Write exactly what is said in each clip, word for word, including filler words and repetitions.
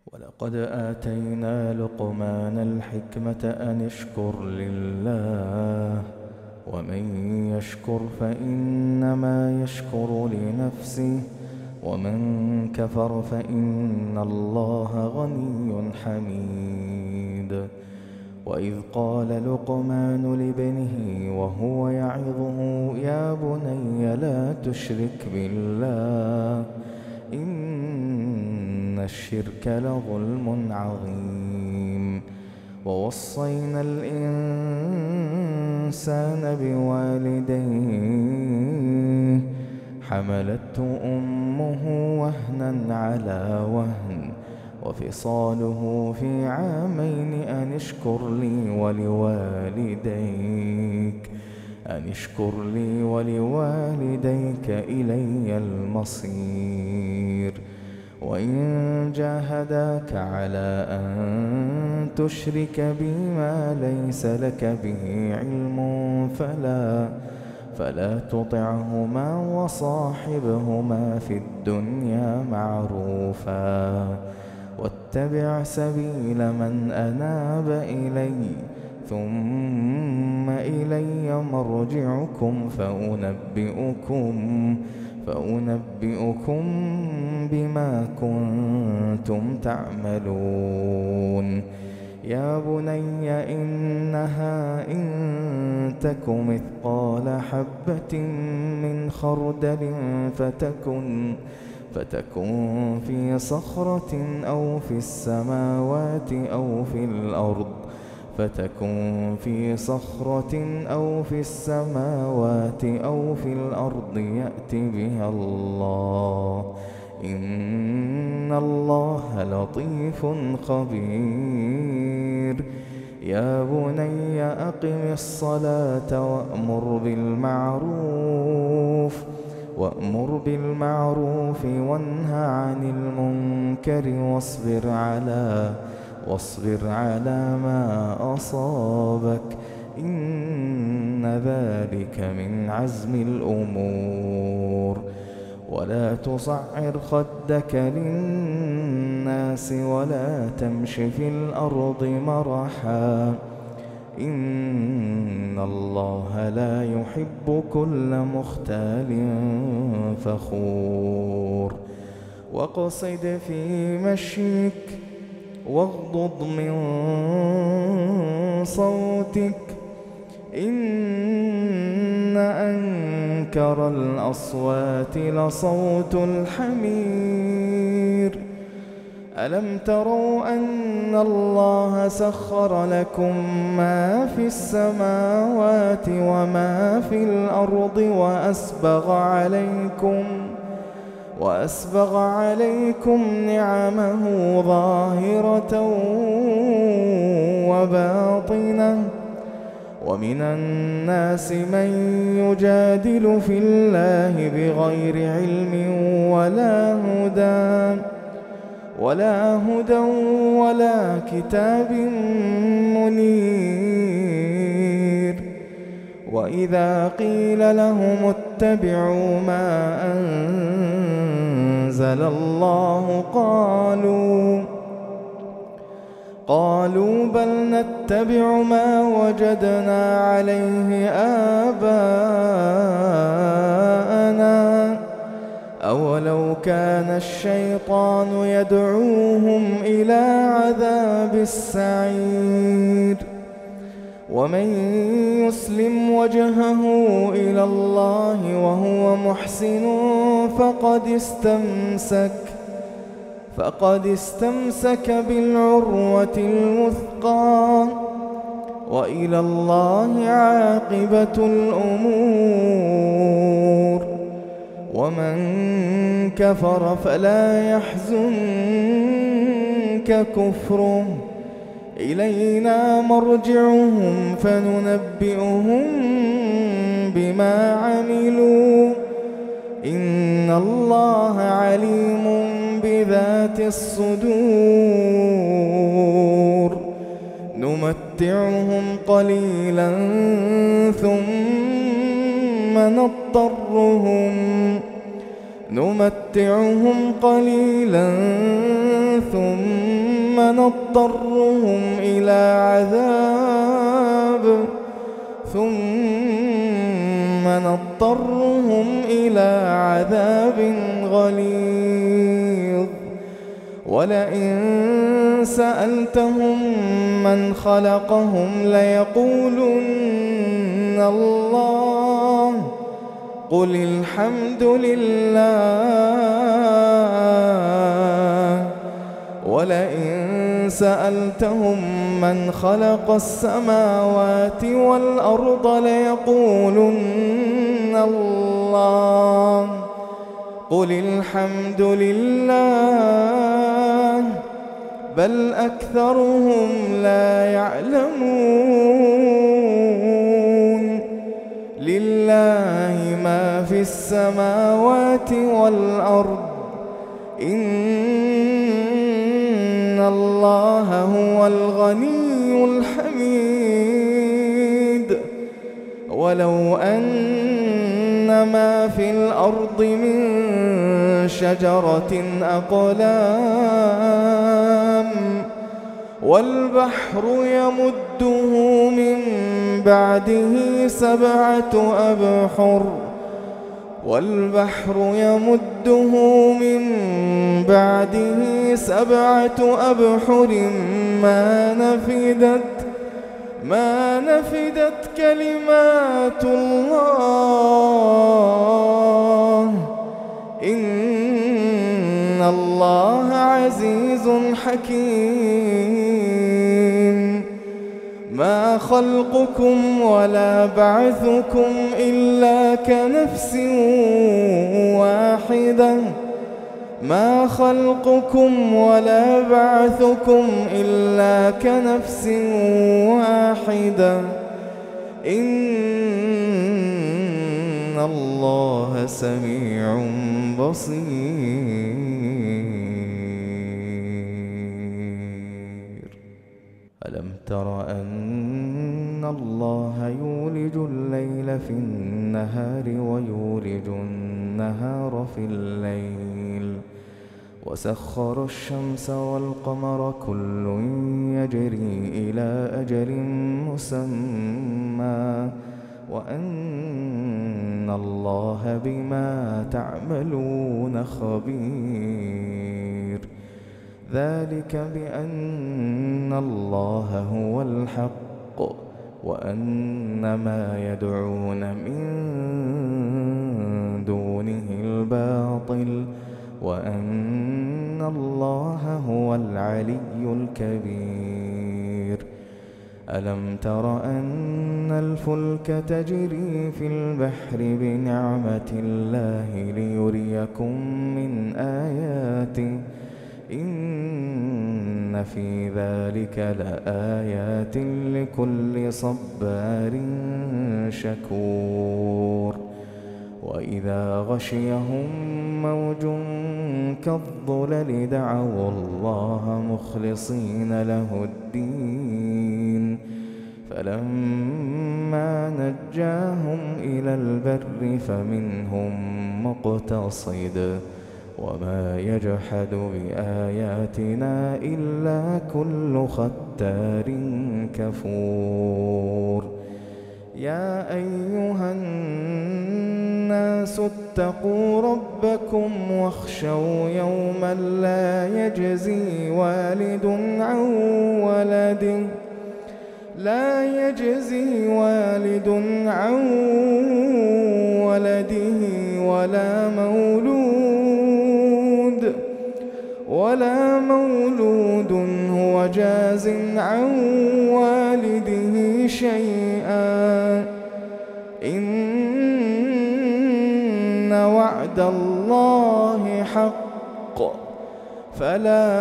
ولقد آتينا لقمان الحكمة أن اشكر لله ومن يشكر فإنما يشكر لنفسه ومن كفر فإن الله غني حميد. وإذ قال لقمان لابنه وهو يعظه يا بني لا تشرك بالله إن الشرك لظلم عظيم. ووصينا الإنسان بوالديه حملته أمه وهنا على وهن وفصاله في عامين أن اشكر لي ولوالديك أن اشكر لي ولوالديك إلي المصير. وإن جاهداك على أن تشرك بي ما ليس لك به علم فلا فلا تطعهما وصاحبهما في الدنيا معروفا واتبع سبيل من أناب إلي ثم إلي مرجعكم فأنبئكم فأنبئكم بما كنتم تعملون. يا بني إنها إن تك مثقال حبة من خردل فتكن فتكن في صخرة أو في السماوات أو في الأرض فتكن في صخرة أو في السماوات أو في الأرض يأت بها الله إن الله لطيف خبير. يا بني أقم الصلاة وأمر بالمعروف وأمر بالمعروف وانه عن المنكر واصبر على واصبر على ما أصابك إن ذلك من عزم الأمور. ولا تصعر خدك للناس ولا تمش في الأرض مرحا إن الله لا يحب كل مختال فخور. واقصد في مشيك واغضض من صوتك إن أنكر الأصوات لصوت الحمير. ألم تروا أن الله سخر لكم ما في السماوات وما في الأرض وأسبغ عليكم وأسبغ عليكم نعمه ظاهرة وباطنة ومن الناس من يجادل في الله بغير علم ولا هدى ولا هدى ولا كتاب منير. وإذا قيل لهم اتبعوا ما أنزل الله قالوا قالوا بل نتبع ما وجدنا عليه آباءنا أولو كان الشيطان يدعوهم إلى عذاب السعير. ومن يسلم وجهه إلى الله وهو محسن فقد استمسك فقد استمسك بالعروة الوثقى وإلى الله عاقبة الأمور. ومن كفر فلا يحزنك كفره إلينا مرجعهم فننبئهم بما عملوا إن الله عليم بذات الصدور. نمتعهم قليلا ثم نضطرهم نمتعهم قليلا ثم نضطرهم إلى عذاب ثم نضطرهم إلى عذاب غليظ ولئن سألتهم من خلقهم ليقولن الله قل الحمد لله ولئن سألتهم من خلق السماوات والأرض ليقولن الله قل الحمد لله بل أكثرهم لا يعلمون لله ما في السماوات والأرض إن الله هو الغني الحميد ولو أن ما في الأرض من شجرة أقلام والبحر يمده من بعده سبعة أبحر والبحر يمده من بعده سبعة أبحر ما نفدت ما نفدت كلمات الله إن الله عزيز حكيم ما خلقكم ولا بعثكم إلا كنفس واحدة ما خلقكم ولا بعثكم إلا كنفس واحدة إن الله سميع بصير ألم تر أن الله يولج الليل في النهار ويولج النهار في الليل وسخر الشمس والقمر كل يجري إلى أجل مسمى وأن الله بما تعملون خبير ذلك بأن الله هو الحق وأن ما يدعون من دونه الباطل وأن الله هو العلي الكبير ألم تر أن الفلك تجري في البحر بنعمة الله ليريكم من آياته إن في ذلك لآيات لكل صبار شكور وإذا غشيهم موج كالظلل دعوا الله مخلصين له الدين فلما نجاهم إلى البر فمنهم مقتصد وما يجحد بآياتنا إلا كل ختار كفور يا أيها الناس اتقوا ربكم واخشوا يوما لا يجزي والد عن ولده لا يجزي والد عن ولده ولا مولود ولا مولود هو جاز عن والده شيئا إن وعد الله حق فلا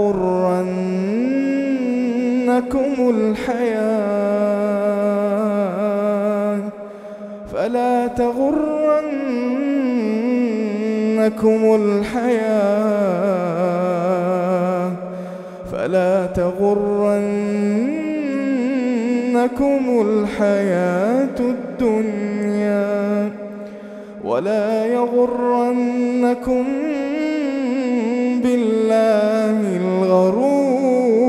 تغرنكم الحياة فلا تغرنكم الحياة فلا تغرنكم الحياة الدنيا ولا يغرنكم بالله الغرور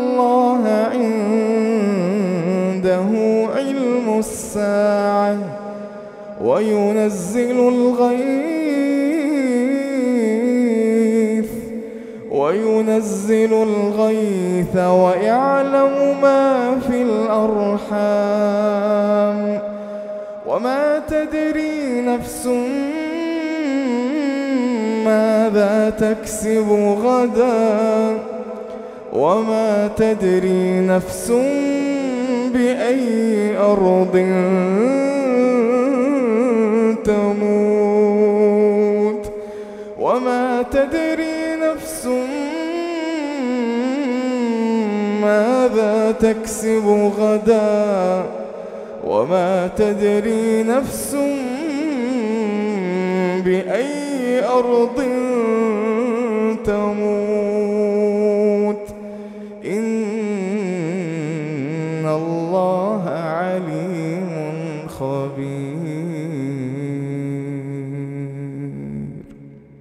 الله عنده علم الساعة وينزل الغيث وينزل الغيث ويعلم ما في الأرحام وما تدري نفس ماذا تكسب غدا وما تدري نفس بأي أرض تموت وما تدري نفس ماذا تكسب غدا وما تدري نفس بأي أرض تموت إن الله عليم